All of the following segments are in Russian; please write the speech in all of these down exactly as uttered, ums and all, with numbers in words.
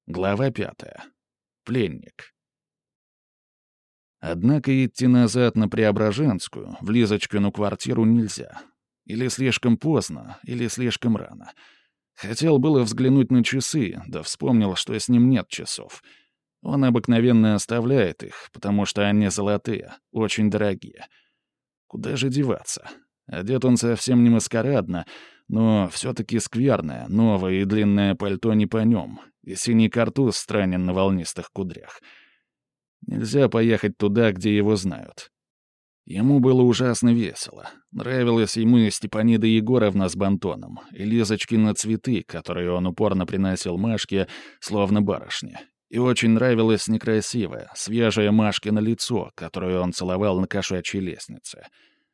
Глава пятая. Пленник. Однако идти назад на Преображенскую, в Лизочкину квартиру нельзя. Или слишком поздно, или слишком рано. Хотел было взглянуть на часы, да вспомнил, что с ним нет часов. Он обыкновенно оставляет их, потому что они золотые, очень дорогие. Куда же деваться? Одет он совсем не маскарадно, но все-таки скверное, новое и длинное пальто не по нем, и синий картуз странен на волнистых кудрях. Нельзя поехать туда, где его знают. Ему было ужасно весело. Нравилась ему Степанида Егоровна с бантоном, и Лизочкины цветы, которые он упорно приносил Машке, словно барышне. И очень нравилось некрасивое, свежее Машкино лицо, которое он целовал на кошачьей лестнице.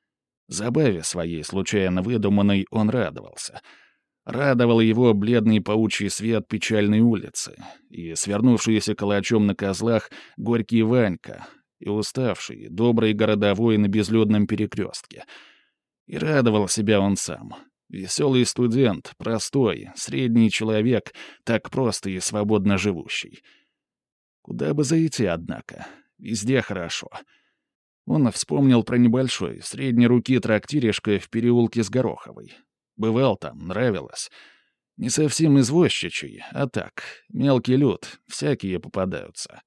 Забаве своей, случайно выдуманной, он радовался. Радовал его бледный паучий свет печальной улицы и свернувшийся калачом на козлах горький Ванька, и уставший, добрый городовой на безлюдном перекрестке. И радовал себя он сам. Веселый студент, простой, средний человек, так просто и свободно живущий. Куда бы зайти, однако? Везде хорошо. Он вспомнил про небольшой, средней руки трактиришко в переулке с Гороховой. Бывал там, нравилось. Не совсем извозчичий, а так, мелкий люд, всякие попадаются.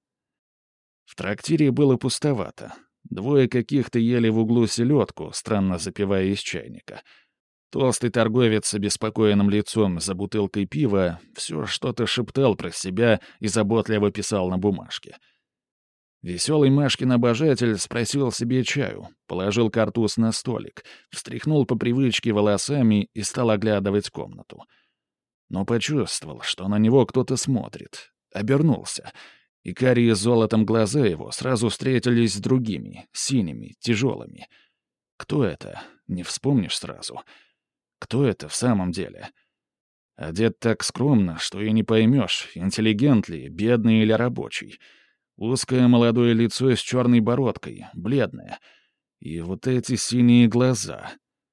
В трактире было пустовато. Двое каких-то ели в углу селедку, странно запивая из чайника. Толстый торговец с обеспокоенным лицом за бутылкой пива все что-то шептал про себя и заботливо писал на бумажке. Веселый Машкин обожатель спросил себе чаю, положил картуз на столик, встряхнул по привычке волосами и стал оглядывать комнату. Но почувствовал, что на него кто-то смотрит. Обернулся, и карие с золотом глаза его сразу встретились с другими, синими, тяжелыми. Кто это? Не вспомнишь сразу. Кто это в самом деле? Одет так скромно, что и не поймешь, интеллигент ли, бедный или рабочий. Узкое молодое лицо с черной бородкой, бледное. И вот эти синие глаза.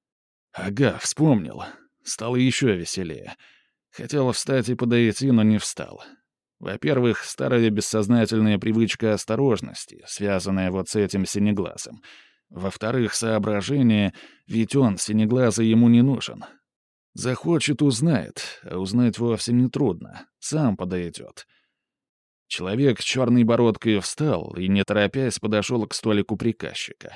Ага, вспомнил. Стало еще веселее. Хотел встать и подойти, но не встал. Во-первых, старая бессознательная привычка осторожности, связанная вот с этим синеглазым. Во-вторых, соображение, ведь он, синеглазый, ему не нужен. Захочет — узнает, а узнать вовсе не трудно. Сам подойдет. Человек с черной бородкой встал и, не торопясь, подошел к столику приказчика.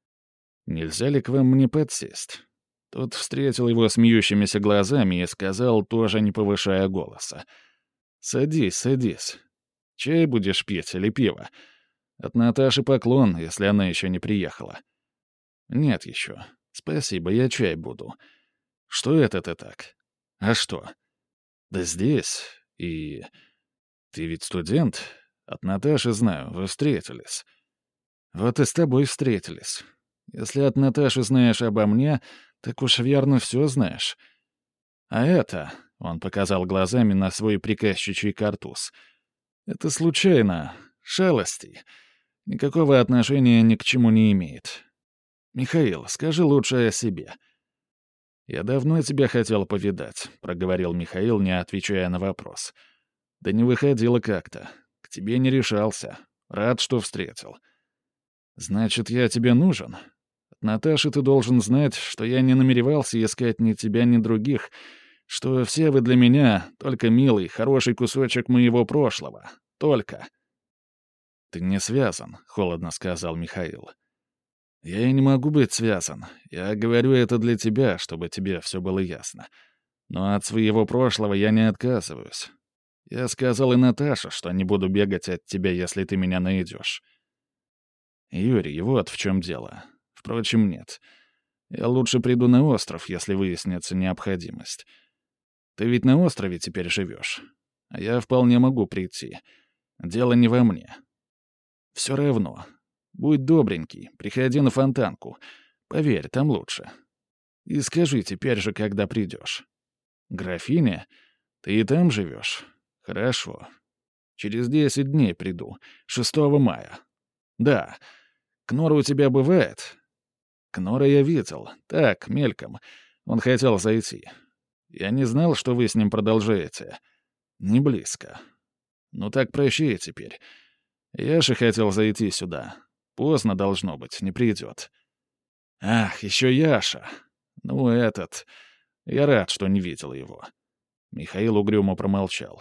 «Нельзя ли к вам мне подсесть?» Тот встретил его смеющимися глазами и сказал, тоже не повышая голоса. «Садись, садись. Чай будешь пить или пиво? От Наташи поклон, если она еще не приехала». «Нет еще. Спасибо, я чай буду». «Что это ты так?» «А что?» «Да здесь. И... Ты ведь студент? От Наташи знаю, вы встретились». «Вот и с тобой встретились. Если от Наташи знаешь обо мне, так уж верно все знаешь. А это...» — он показал глазами на свой приказчичий картуз. «Это случайно. Шалости. Никакого отношения ни к чему не имеет. Михаил, скажи лучше о себе». «Я давно тебя хотел повидать», — проговорил Михаил, не отвечая на вопрос. «Да не выходило как-то. К тебе не решался. Рад, что встретил». «Значит, я тебе нужен? От Наташи ты должен знать, что я не намеревался искать ни тебя, ни других, что все вы для меня только милый, хороший кусочек моего прошлого. Только». «Ты не связан», — холодно сказал Михаил. «Я и не могу быть связан. Я говорю это для тебя, чтобы тебе все было ясно. Но от своего прошлого я не отказываюсь. Я сказал и Наташе, что не буду бегать от тебя, если ты меня найдешь». «Юрий, вот в чем дело. Впрочем, нет. Я лучше приду на остров, если выяснится необходимость. Ты ведь на острове теперь живешь. А я вполне могу прийти. Дело не во мне. Все равно. Будь добренький, приходи на Фонтанку. Поверь, там лучше. И скажи теперь же, когда придешь. Графиня? Ты и там живешь? Хорошо. Через десять дней приду. шестого мая. Да. Кнора у тебя бывает? Кнора я видел. Так, мельком. Он хотел зайти. Я не знал, что вы с ним продолжаете. Не близко. Ну так прощай теперь. Яша хотел зайти сюда. Поздно должно быть, не придет. Ах, еще Яша. Ну, этот... Я рад, что не видел его. Михаил угрюмо промолчал.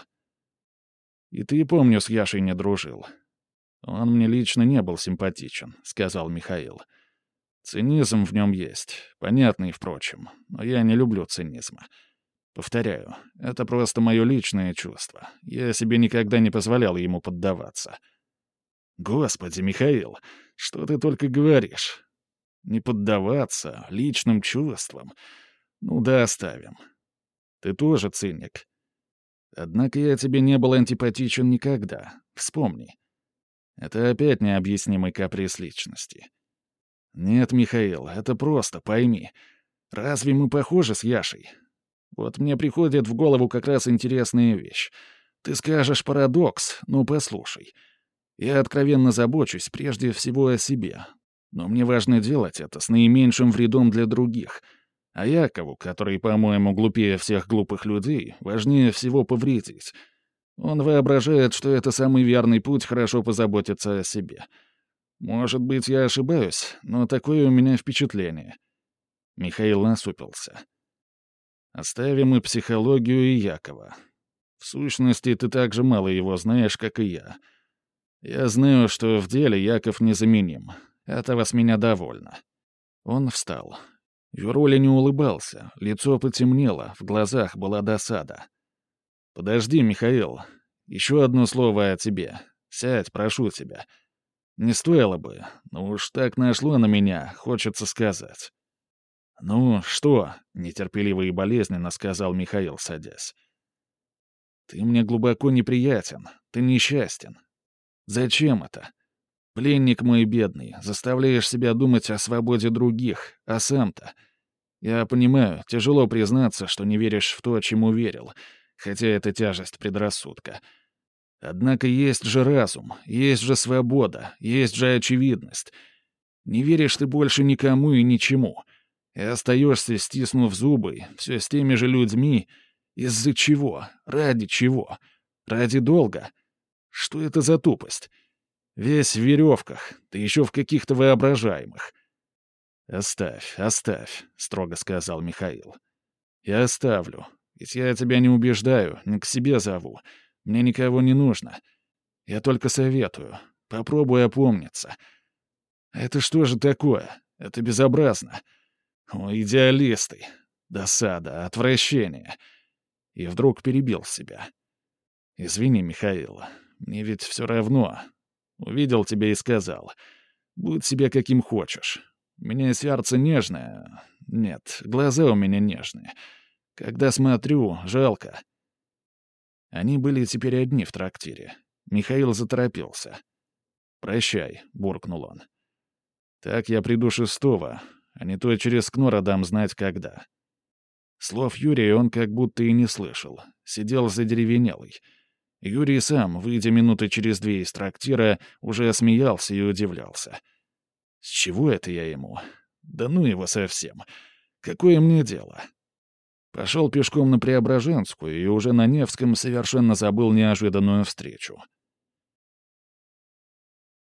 И ты, помню, с Яшей не дружил. Он мне лично не был симпатичен, сказал Михаил. Цинизм в нем есть, понятный, впрочем, но я не люблю цинизма. Повторяю, это просто мое личное чувство. Я себе никогда не позволял ему поддаваться. Господи, Михаил, что ты только говоришь? Не поддаваться личным чувствам? Ну да, оставим. Ты тоже циник. Однако я тебе не был антипатичен никогда. Вспомни. Это опять необъяснимый каприз личности. Нет, Михаил, это просто, пойми. Разве мы похожи с Яшей? Вот мне приходит в голову как раз интересная вещь. Ты скажешь парадокс, ну послушай. Я откровенно забочусь прежде всего о себе. Но мне важно делать это с наименьшим вредом для других. А Якову, который, по-моему, глупее всех глупых людей, важнее всего повредить. Он воображает, что это самый верный путь хорошо позаботиться о себе. Может быть, я ошибаюсь, но такое у меня впечатление. Михаил насупился. Оставим и психологию, и Якова. В сущности, ты так же мало его знаешь, как и я. Я знаю, что в деле Яков незаменим. Этого с меня довольно. Он встал. Юруля не улыбался, лицо потемнело, в глазах была досада. «Подожди, Михаил. Еще одно слово о тебе. Сядь, прошу тебя. Не стоило бы, но уж так нашло на меня, хочется сказать». «Ну, что?» — нетерпеливо и болезненно сказал Михаил, садясь. «Ты мне глубоко неприятен, ты несчастен. Зачем это? Пленник мой бедный, заставляешь себя думать о свободе других, а сам-то... Я понимаю, тяжело признаться, что не веришь в то, чему верил, хотя это тяжесть предрассудка. Однако есть же разум, есть же свобода, есть же очевидность. Не веришь ты больше никому и ничему. И остаешься, стиснув зубы, все с теми же людьми. Из-за чего? Ради чего? Ради долга? Что это за тупость? Весь в веревках, ты еще в каких-то воображаемых. «Оставь, оставь», — строго сказал Михаил. «Я оставлю. Ведь я тебя не убеждаю, не к себе зову. Мне никого не нужно. Я только советую. Попробуй опомниться. Это что же такое? Это безобразно. О, идеалисты. Досада, отвращение». И вдруг перебил себя. «Извини, Михаил, мне ведь все равно. Увидел тебя и сказал. Будь себе каким хочешь. У меня сердце нежное. Нет, глаза у меня нежные. Когда смотрю, жалко». Они были теперь одни в трактире. Михаил заторопился. «Прощай», — буркнул он. «Так я приду шестого, а не то через Кнора дам знать, когда». Слов Юрия он как будто и не слышал. Сидел задеревенелый. Юрий сам, выйдя минуты через две из трактира, уже смеялся и удивлялся. «С чего это я ему? Да ну его совсем. Какое мне дело?» Пошел пешком на Преображенскую и уже на Невском совершенно забыл неожиданную встречу.